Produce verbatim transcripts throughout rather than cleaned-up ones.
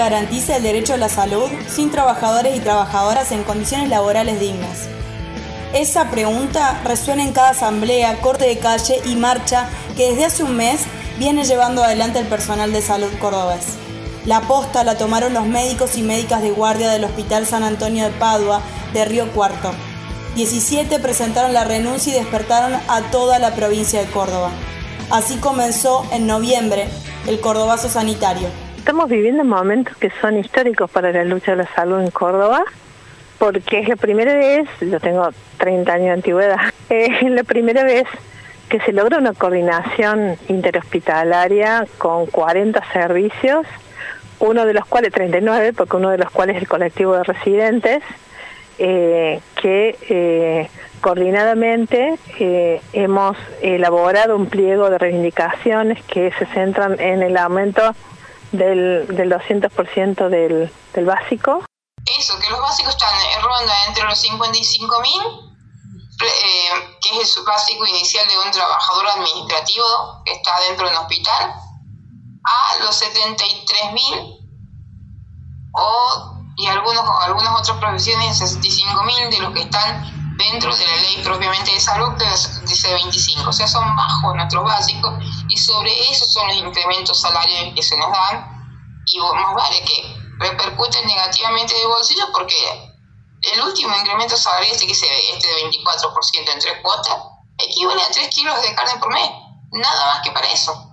garantice el derecho a la salud sin trabajadores y trabajadoras en condiciones laborales dignas? Esa pregunta resuena en cada asamblea, corte de calle y marcha que desde hace un mes viene llevando adelante el personal de salud cordobés. La posta la tomaron los médicos y médicas de guardia del Hospital San Antonio de Padua de Río Cuarto. diecisiete presentaron la renuncia y despertaron a toda la provincia de Córdoba. Así comenzó en noviembre el Cordobazo Sanitario. Estamos viviendo momentos que son históricos para la lucha de la salud en Córdoba, porque es la primera vez, yo tengo treinta años de antigüedad, es la primera vez que se logra una coordinación interhospitalaria con cuarenta servicios, uno de los cuales, treinta y nueve, porque uno de los cuales es el colectivo de residentes, eh, que eh, coordinadamente eh, hemos elaborado un pliego de reivindicaciones que se centran en el aumento del, del doscientos por ciento del, del básico. Eso, que los básicos están en ronda entre los cincuenta y cinco mil, eh, que es el básico inicial de un trabajador administrativo que está dentro de un hospital, a los setenta y tres mil o, y algunos, algunas otras profesiones de sesenta y cinco mil de los que están dentro de la ley propiamente de salud, que dice veinticinco. O sea, son bajos nuestros básicos y sobre eso son los incrementos salariales que se nos dan, y más vale que repercuten negativamente en el bolsillo, porque el último incremento salarial este que se ve, este de veinticuatro por ciento en tres cuotas, equivale a tres kilos de carne por mes, nada más que para eso.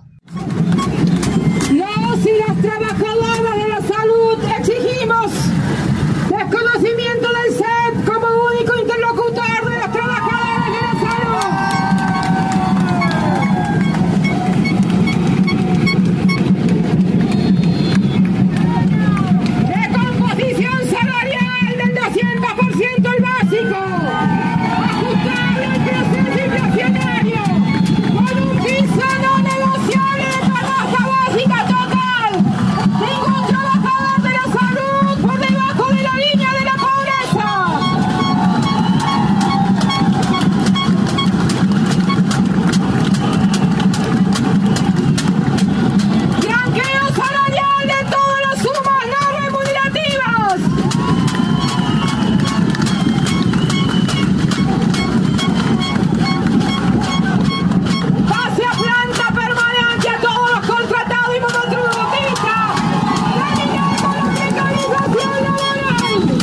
Los y las trabajadoras de la salud exigimos desconocimiento del S E P como único interlocutor de los trabajadores de la salud. Recomposición salarial del doscientos por ciento el básico, ajustable al proceso inflacionario, con un piso no negociable de canasta básica total. Ningún trabajador de la salud por debajo de la línea de la pobreza. Blanqueo salarial de todas las sumas no remunerativas. Pase a planta permanente a todos los contratados y monotributistas. Terminemos la precarización laboral.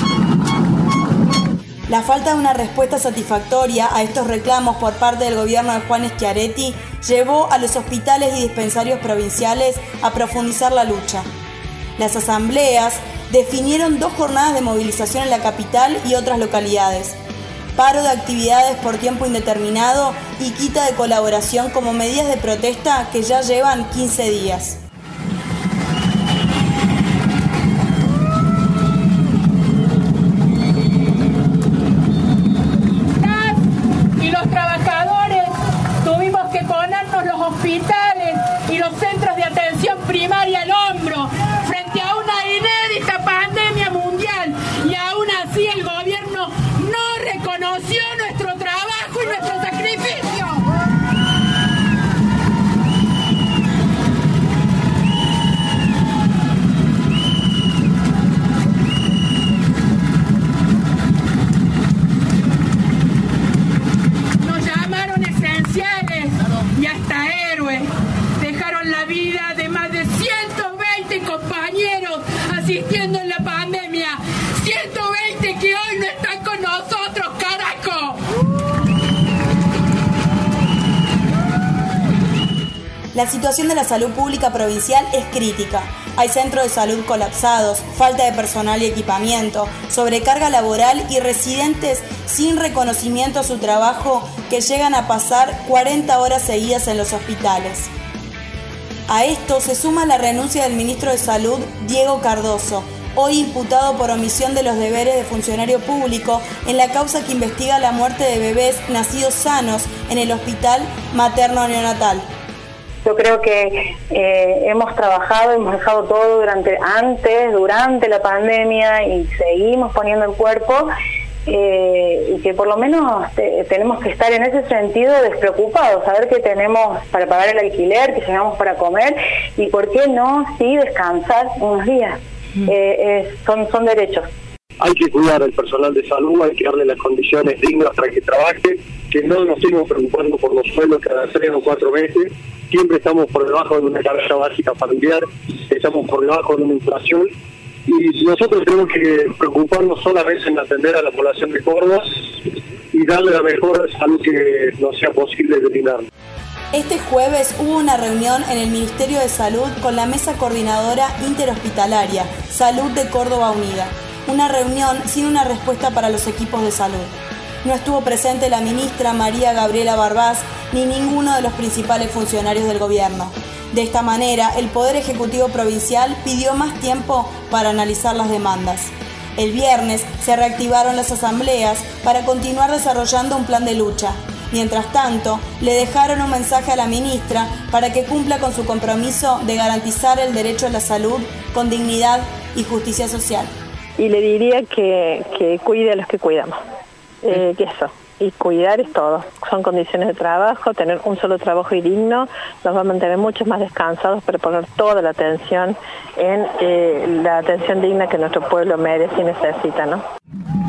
La falta de una respuesta satisfactoria a estos reclamos por parte del gobierno de Juan Schiaretti llevó a los hospitales y dispensarios provinciales a profundizar la lucha. Las asambleas definieron dos jornadas de movilización en la capital y otras localidades, paro de actividades por tiempo indeterminado y quita de colaboración como medidas de protesta que ya llevan quince días. Y los trabajadores tuvimos que ponernos los hospitales y los centros de atención primaria al hombro frente a una inédita pandemia mundial, y aún así el gobierno no reconoció nuestro trabajo y nuestro sacrificio. Nos llamaron esenciales y hasta héroes. Dejaron la vida de más de ciento veinte compañeros asistiendo en la pandemia. ciento veinte que hoy no están con nosotros, carajo. La situación de la salud pública provincial es crítica. Hay centros de salud colapsados, falta de personal y equipamiento, sobrecarga laboral y residentes sin reconocimiento a su trabajo que llegan a pasar cuarenta horas seguidas en los hospitales. A esto se suma la renuncia del ministro de Salud, Diego Cardoso, hoy imputado por omisión de los deberes de funcionario público en la causa que investiga la muerte de bebés nacidos sanos en el hospital materno neonatal. Yo creo que eh, hemos trabajado, hemos dejado todo durante, antes, durante la pandemia, y seguimos poniendo el cuerpo, eh, y que por lo menos te, tenemos que estar en ese sentido despreocupados, saber que tenemos para pagar el alquiler, que tenemos para comer y por qué no, sí, descansar unos días. Mm. Eh, eh, son, son derechos. Hay que cuidar al personal de salud, hay que darle las condiciones dignas para que trabaje, que no nos estemos preocupando por los sueldos cada tres o cuatro meses. Siempre estamos por debajo de una canasta básica familiar, estamos por debajo de una inflación y nosotros tenemos que preocuparnos solamente en atender a la población de Córdoba y darle la mejor salud que nos sea posible brindar. Este jueves hubo una reunión en el Ministerio de Salud con la Mesa Coordinadora Interhospitalaria Salud de Córdoba Unida. Una reunión sin una respuesta para los equipos de salud. No estuvo presente la ministra María Gabriela Barbás ni ninguno de los principales funcionarios del gobierno. De esta manera, el Poder Ejecutivo Provincial pidió más tiempo para analizar las demandas. El viernes se reactivaron las asambleas para continuar desarrollando un plan de lucha. Mientras tanto, le dejaron un mensaje a la ministra para que cumpla con su compromiso de garantizar el derecho a la salud con dignidad y justicia social. Y le diría que, que cuide a los que cuidamos, eh, que eso, y cuidar es todo, son condiciones de trabajo, tener un solo trabajo y digno, nos va a mantener mucho más descansados para poner toda la atención en eh, la atención digna que nuestro pueblo merece y necesita, ¿no?